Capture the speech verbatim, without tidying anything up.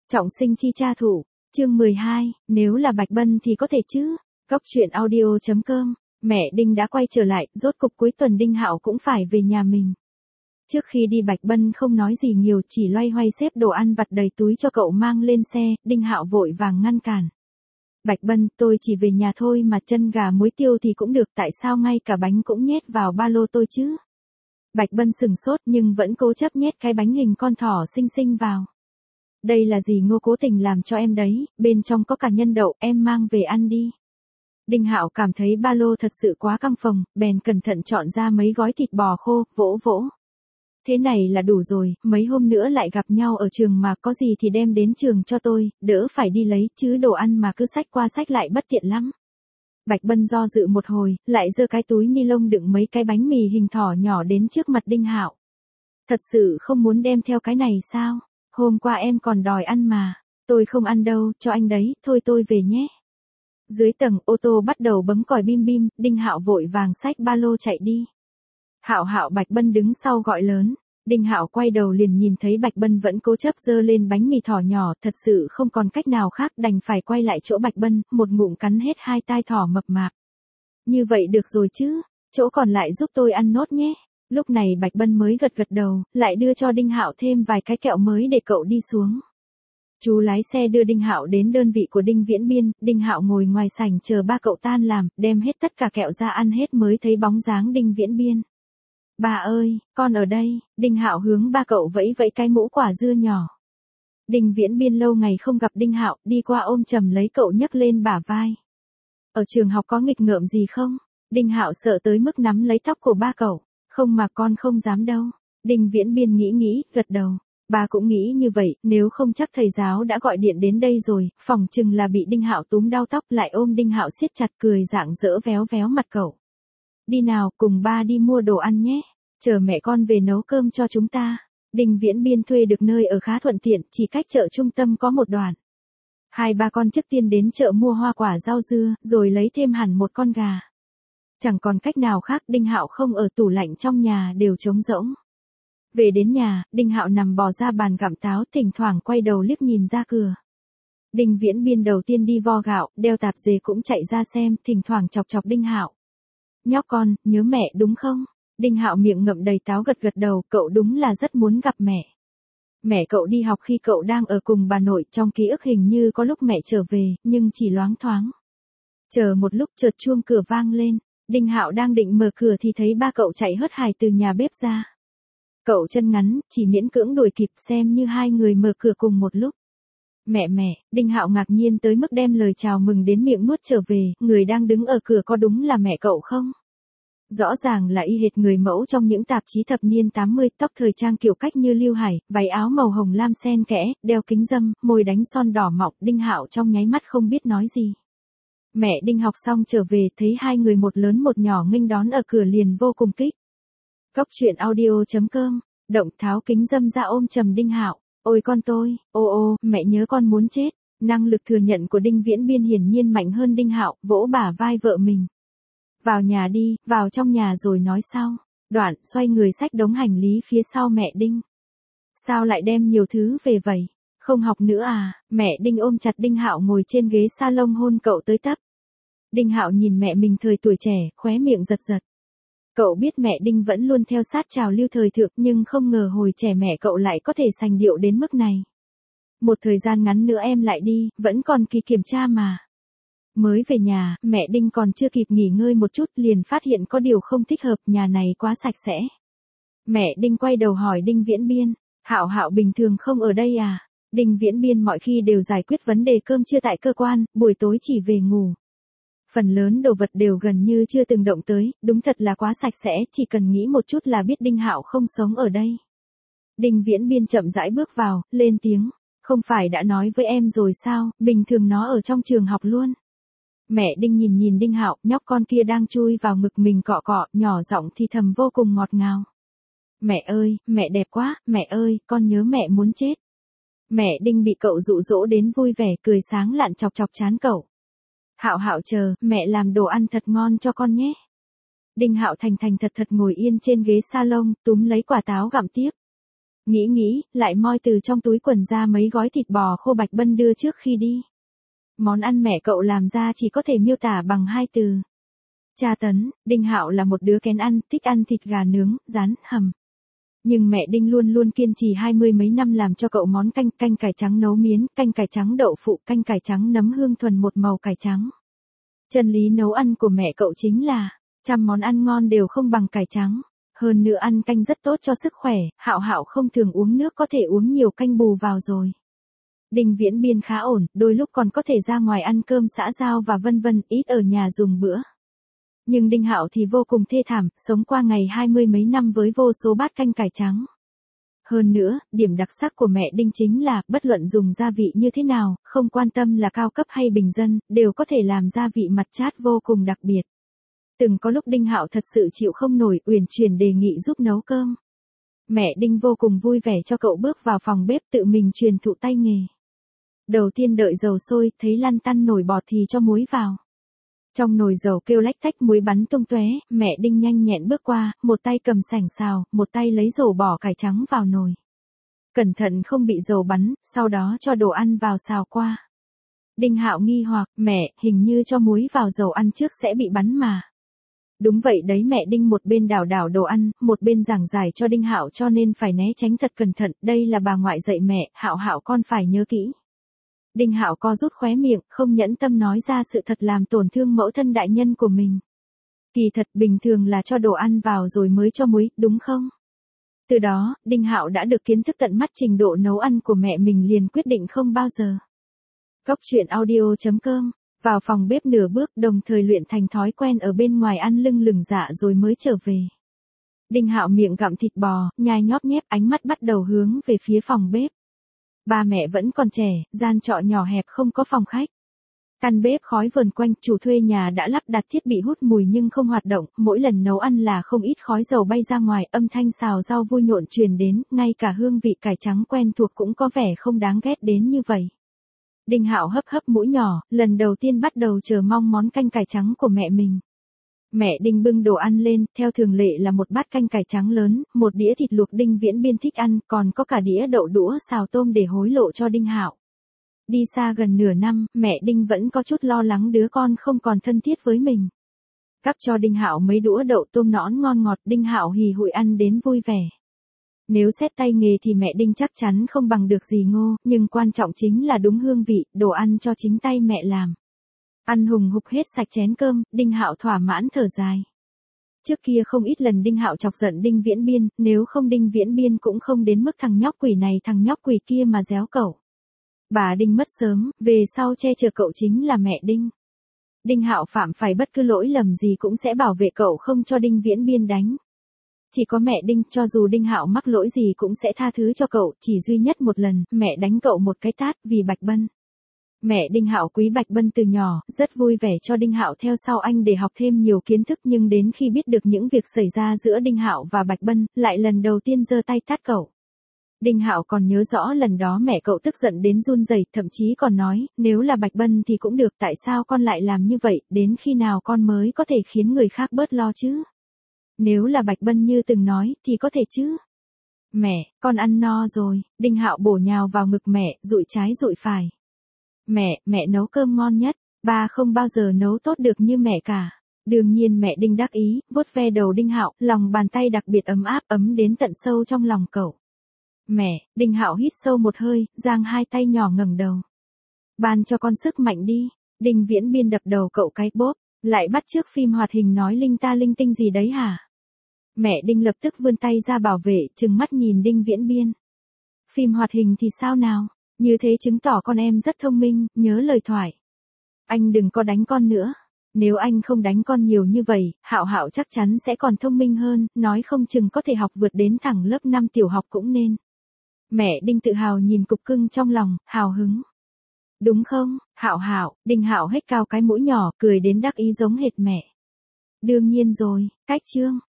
Trọng sinh chi cha thủ, chương mười hai, nếu là Bạch Bân thì có thể chứ. Góc truyện audio chấm com, mẹ Đinh đã quay trở lại, rốt cục cuối tuần Đinh Hạo cũng phải về nhà mình. Trước khi đi Bạch Bân không nói gì nhiều, chỉ loay hoay xếp đồ ăn vặt đầy túi cho cậu mang lên xe, Đinh Hạo vội vàng ngăn cản. Bạch Bân, tôi chỉ về nhà thôi mà, chân gà muối tiêu thì cũng được, tại sao ngay cả bánh cũng nhét vào ba lô tôi chứ? Bạch Bân sừng sốt nhưng vẫn cố chấp nhét cái bánh hình con thỏ xinh xinh vào. Đây là gì Ngô, cố tình làm cho em đấy, bên trong có cả nhân đậu, em mang về ăn đi. Đinh Hạo cảm thấy ba lô thật sự quá căng phồng, bèn cẩn thận chọn ra mấy gói thịt bò khô, vỗ vỗ. Thế này là đủ rồi, mấy hôm nữa lại gặp nhau ở trường mà, có gì thì đem đến trường cho tôi, đỡ phải đi lấy, chứ đồ ăn mà cứ xách qua xách lại bất tiện lắm. Bạch Bân do dự một hồi, lại giơ cái túi ni lông đựng mấy cái bánh mì hình thỏ nhỏ đến trước mặt Đinh Hạo. Thật sự không muốn đem theo cái này sao? Hôm qua em còn đòi ăn mà. Tôi không ăn đâu, cho anh đấy, thôi tôi về nhé. Dưới tầng, ô tô bắt đầu bấm còi bim bim, Đinh Hạo vội vàng xách ba lô chạy đi. Hạo Hạo, Bạch Bân đứng sau gọi lớn. Đinh Hạo quay đầu liền nhìn thấy Bạch Bân vẫn cố chấp giơ lên bánh mì thỏ nhỏ, thật sự không còn cách nào khác, đành phải quay lại chỗ Bạch Bân, một ngụm cắn hết hai tai thỏ mập mạp. Như vậy được rồi chứ, chỗ còn lại giúp tôi ăn nốt nhé. Lúc này Bạch Bân mới gật gật đầu, lại đưa cho Đinh Hạo thêm vài cái kẹo mới để cậu đi xuống. Chú lái xe đưa Đinh Hạo đến đơn vị của Đinh Viễn Biên, Đinh Hạo ngồi ngoài sảnh chờ ba cậu tan làm, đem hết tất cả kẹo ra ăn hết mới thấy bóng dáng Đinh Viễn Biên. Bà ơi, con ở đây. Đinh Hạo hướng ba cậu vẫy vẫy cái mũ quả dưa nhỏ. Đinh Viễn Biên lâu ngày không gặp Đinh Hạo, đi qua ôm chầm lấy cậu nhấc lên bả vai. Ở trường học có nghịch ngợm gì không? Đinh Hạo sợ tới mức nắm lấy tóc của ba cậu. Không mà con không dám đâu. Đinh Viễn Biên nghĩ nghĩ, gật đầu. Bà cũng nghĩ như vậy, nếu không chắc thầy giáo đã gọi điện đến đây rồi, phỏng chừng là bị Đinh Hạo túm đau tóc, lại ôm Đinh Hạo siết chặt, cười rạng rỡ véo véo mặt cậu. Đi nào, cùng ba đi mua đồ ăn nhé. Chờ mẹ con về nấu cơm cho chúng ta. Đinh Viễn Biên thuê được nơi ở khá thuận tiện, chỉ cách chợ trung tâm có một đoạn. Hai ba con trước tiên đến chợ mua hoa quả rau dưa, rồi lấy thêm hẳn một con gà. Chẳng còn cách nào khác, Đinh Hạo không ở, tủ lạnh trong nhà đều trống rỗng. Về đến nhà, Đinh Hạo nằm bò ra bàn gặm táo, thỉnh thoảng quay đầu liếc nhìn ra cửa. Đinh Viễn Biên đầu tiên đi vo gạo, đeo tạp dề cũng chạy ra xem, thỉnh thoảng chọc chọc Đinh Hạo. Nhóc con, nhớ mẹ đúng không? Đinh Hạo miệng ngậm đầy táo gật gật đầu, cậu đúng là rất muốn gặp mẹ. Mẹ cậu đi học khi cậu đang ở cùng bà nội, trong ký ức hình như có lúc mẹ trở về, nhưng chỉ loáng thoáng. Chờ một lúc chợt chuông cửa vang lên, Đinh Hạo đang định mở cửa thì thấy ba cậu chạy hớt hải từ nhà bếp ra. Cậu chân ngắn, chỉ miễn cưỡng đuổi kịp, xem như hai người mở cửa cùng một lúc. Mẹ mẹ, Đinh Hạo ngạc nhiên tới mức đem lời chào mừng đến miệng nuốt trở về, người đang đứng ở cửa có đúng là mẹ cậu không? Rõ ràng là y hệt người mẫu trong những tạp chí thập niên tám mươi, tóc thời trang kiểu cách như Lưu Hải, váy áo màu hồng lam xen kẽ, đeo kính râm, môi đánh son đỏ mọng, Đinh Hạo trong nháy mắt không biết nói gì. Mẹ Đinh học xong trở về, thấy hai người một lớn một nhỏ nghênh đón ở cửa liền vô cùng kích. Góc truyện audio chấm com, động tháo kính râm ra ôm chầm Đinh Hạo. Ôi con tôi, ô ô, mẹ nhớ con muốn chết. Năng lực thừa nhận của Đinh Viễn Biên hiển nhiên mạnh hơn Đinh Hạo, vỗ bả vai vợ mình. Vào nhà đi, vào trong nhà rồi nói sau. Đoạn, xoay người xách đống hành lý phía sau mẹ Đinh. Sao lại đem nhiều thứ về vậy? Không học nữa à? Mẹ Đinh ôm chặt Đinh Hạo ngồi trên ghế salon hôn cậu tới tấp. Đinh Hạo nhìn mẹ mình thời tuổi trẻ, khóe miệng giật giật. Cậu biết mẹ Đinh vẫn luôn theo sát trào lưu thời thượng, nhưng không ngờ hồi trẻ mẹ cậu lại có thể sành điệu đến mức này. Một thời gian ngắn nữa em lại đi, vẫn còn kỳ kiểm tra mà. Mới về nhà, mẹ Đinh còn chưa kịp nghỉ ngơi một chút liền phát hiện có điều không thích hợp, nhà này quá sạch sẽ. Mẹ Đinh quay đầu hỏi Đinh Viễn Biên, Hạo Hạo bình thường không ở đây à? Đinh Viễn Biên mọi khi đều giải quyết vấn đề cơm trưa tại cơ quan, buổi tối chỉ về ngủ. Phần lớn đồ vật đều gần như chưa từng động tới, đúng thật là quá sạch sẽ, chỉ cần nghĩ một chút là biết Đinh Hạo không sống ở đây. Đinh Viễn Biên chậm rãi bước vào, lên tiếng, không phải đã nói với em rồi sao, bình thường nó ở trong trường học luôn. Mẹ Đinh nhìn nhìn Đinh Hạo, nhóc con kia đang chui vào ngực mình cọ cọ, nhỏ giọng thì thầm vô cùng ngọt ngào. Mẹ ơi, mẹ đẹp quá, mẹ ơi, con nhớ mẹ muốn chết. Mẹ Đinh bị cậu dụ dỗ đến vui vẻ, cười sáng lạn chọc chọc trán cậu. Hạo Hạo chờ, mẹ làm đồ ăn thật ngon cho con nhé. Đinh Hạo thành thành thật thật ngồi yên trên ghế salon, túm lấy quả táo gặm tiếp. Nghĩ nghĩ, lại moi từ trong túi quần ra mấy gói thịt bò khô Bạch Bân đưa trước khi đi. Món ăn mẹ cậu làm ra chỉ có thể miêu tả bằng hai từ. Tra tấn. Đinh Hạo là một đứa kén ăn, thích ăn thịt gà nướng, rán, hầm. Nhưng mẹ Đinh luôn luôn kiên trì hai mươi mấy năm làm cho cậu món canh, canh cải trắng nấu miến, canh cải trắng đậu phụ, canh cải trắng nấm hương thuần một màu cải trắng. Chân lý nấu ăn của mẹ cậu chính là, trăm món ăn ngon đều không bằng cải trắng. Hơn nữa ăn canh rất tốt cho sức khỏe, Hạo Hạo không thường uống nước có thể uống nhiều canh bù vào rồi. Đinh Viễn Biên khá ổn, đôi lúc còn có thể ra ngoài ăn cơm xã giao và vân vân, ít ở nhà dùng bữa. Nhưng Đinh Hạo thì vô cùng thê thảm, sống qua ngày hai mươi mấy năm với vô số bát canh cải trắng. Hơn nữa, điểm đặc sắc của mẹ Đinh chính là, bất luận dùng gia vị như thế nào, không quan tâm là cao cấp hay bình dân, đều có thể làm gia vị mặt chát vô cùng đặc biệt. Từng có lúc Đinh Hạo thật sự chịu không nổi, uyển chuyển đề nghị giúp nấu cơm. Mẹ Đinh vô cùng vui vẻ cho cậu bước vào phòng bếp tự mình truyền thụ tay nghề. Đầu tiên đợi dầu sôi, thấy lăn tăn nổi bọt thì cho muối vào. Trong nồi dầu kêu lách tách muối bắn tung tóe, mẹ Đinh nhanh nhẹn bước qua, một tay cầm sảnh xào, một tay lấy rổ bỏ cải trắng vào nồi. Cẩn thận không bị dầu bắn, sau đó cho đồ ăn vào xào qua. Đinh Hạo nghi hoặc, mẹ, hình như cho muối vào dầu ăn trước sẽ bị bắn mà. Đúng vậy đấy, mẹ Đinh một bên đảo đảo đồ ăn, một bên giảng giải cho Đinh Hạo cho nên phải né tránh thật cẩn thận, đây là bà ngoại dạy mẹ, Hạo Hạo con phải nhớ kỹ. Đinh Hạo co rút khóe miệng, không nhẫn tâm nói ra sự thật làm tổn thương mẫu thân đại nhân của mình. Kỳ thật bình thường là cho đồ ăn vào rồi mới cho muối, đúng không? Từ đó, Đinh Hạo đã được kiến thức tận mắt trình độ nấu ăn của mẹ mình liền quyết định không bao giờ. Cóc truyện audio chấm com, vào phòng bếp nửa bước đồng thời luyện thành thói quen ở bên ngoài ăn lưng lửng dạ rồi mới trở về. Đinh Hạo miệng gặm thịt bò, nhai nhóp nhép, ánh mắt bắt đầu hướng về phía phòng bếp. Ba mẹ vẫn còn trẻ, gian trọ nhỏ hẹp không có phòng khách. Căn bếp khói vờn quanh, chủ thuê nhà đã lắp đặt thiết bị hút mùi nhưng không hoạt động, mỗi lần nấu ăn là không ít khói dầu bay ra ngoài, âm thanh xào rau vui nhộn truyền đến, ngay cả hương vị cải trắng quen thuộc cũng có vẻ không đáng ghét đến như vậy. Đinh Hạo hấp hấp mũi nhỏ, lần đầu tiên bắt đầu chờ mong món canh cải trắng của mẹ mình. Mẹ Đinh bưng đồ ăn lên, theo thường lệ là một bát canh cải trắng lớn, một đĩa thịt luộc Đinh Viễn Biên thích ăn, còn có cả đĩa đậu đũa xào tôm để hối lộ cho Đinh Hạo. Đi xa gần nửa năm, mẹ Đinh vẫn có chút lo lắng đứa con không còn thân thiết với mình. Cắt cho Đinh Hạo mấy đũa đậu tôm nõn ngon ngọt, Đinh Hạo hì hụi ăn đến vui vẻ. Nếu xét tay nghề thì mẹ Đinh chắc chắn không bằng được gì Ngô, nhưng quan trọng chính là đúng hương vị, đồ ăn cho chính tay mẹ làm. Ăn hùng hục hết sạch chén cơm, Đinh Hạo thỏa mãn thở dài. Trước kia không ít lần Đinh Hạo chọc giận Đinh Viễn Biên, nếu không Đinh Viễn Biên cũng không đến mức thằng nhóc quỷ này thằng nhóc quỷ kia mà réo cậu. Bà Đinh mất sớm, về sau che chở cậu chính là mẹ Đinh. Đinh Hạo phạm phải bất cứ lỗi lầm gì cũng sẽ bảo vệ cậu không cho Đinh Viễn Biên đánh. Chỉ có mẹ Đinh, cho dù Đinh Hạo mắc lỗi gì cũng sẽ tha thứ cho cậu, chỉ duy nhất một lần, mẹ đánh cậu một cái tát vì Bạch Bân. Mẹ Đinh Hạo quý Bạch Bân từ nhỏ, rất vui vẻ cho Đinh Hạo theo sau anh để học thêm nhiều kiến thức, nhưng đến khi biết được những việc xảy ra giữa Đinh Hạo và Bạch Bân, lại lần đầu tiên giơ tay tát cậu. Đinh Hạo còn nhớ rõ lần đó mẹ cậu tức giận đến run rẩy, thậm chí còn nói, nếu là Bạch Bân thì cũng được, tại sao con lại làm như vậy, đến khi nào con mới có thể khiến người khác bớt lo chứ? Nếu là Bạch Bân như từng nói, thì có thể chứ. Mẹ, con ăn no rồi, Đinh Hạo bổ nhào vào ngực mẹ, dụi trái dụi phải. Mẹ, mẹ nấu cơm ngon nhất, ba không bao giờ nấu tốt được như mẹ cả. Đương nhiên mẹ Đinh đắc ý, vuốt ve đầu Đinh Hạo, lòng bàn tay đặc biệt ấm áp, ấm đến tận sâu trong lòng cậu. Mẹ, Đinh Hạo hít sâu một hơi, giang hai tay nhỏ ngẩng đầu. Ban cho con sức mạnh đi, Đinh Viễn Biên đập đầu cậu cái bốp, lại bắt chước phim hoạt hình nói linh ta linh tinh gì đấy hả? Mẹ Đinh lập tức vươn tay ra bảo vệ, trừng mắt nhìn Đinh Viễn Biên. Phim hoạt hình thì sao nào? Như thế chứng tỏ con em rất thông minh, nhớ lời thoại. Anh đừng có đánh con nữa. Nếu anh không đánh con nhiều như vậy, Hạo Hạo chắc chắn sẽ còn thông minh hơn, nói không chừng có thể học vượt đến thẳng lớp năm tiểu học cũng nên. Mẹ Đinh tự hào nhìn cục cưng trong lòng, hào hứng. Đúng không, Hạo Hạo? Đinh Hạo hét cao cái mũi nhỏ, cười đến đắc ý giống hệt mẹ. Đương nhiên rồi, cách chương.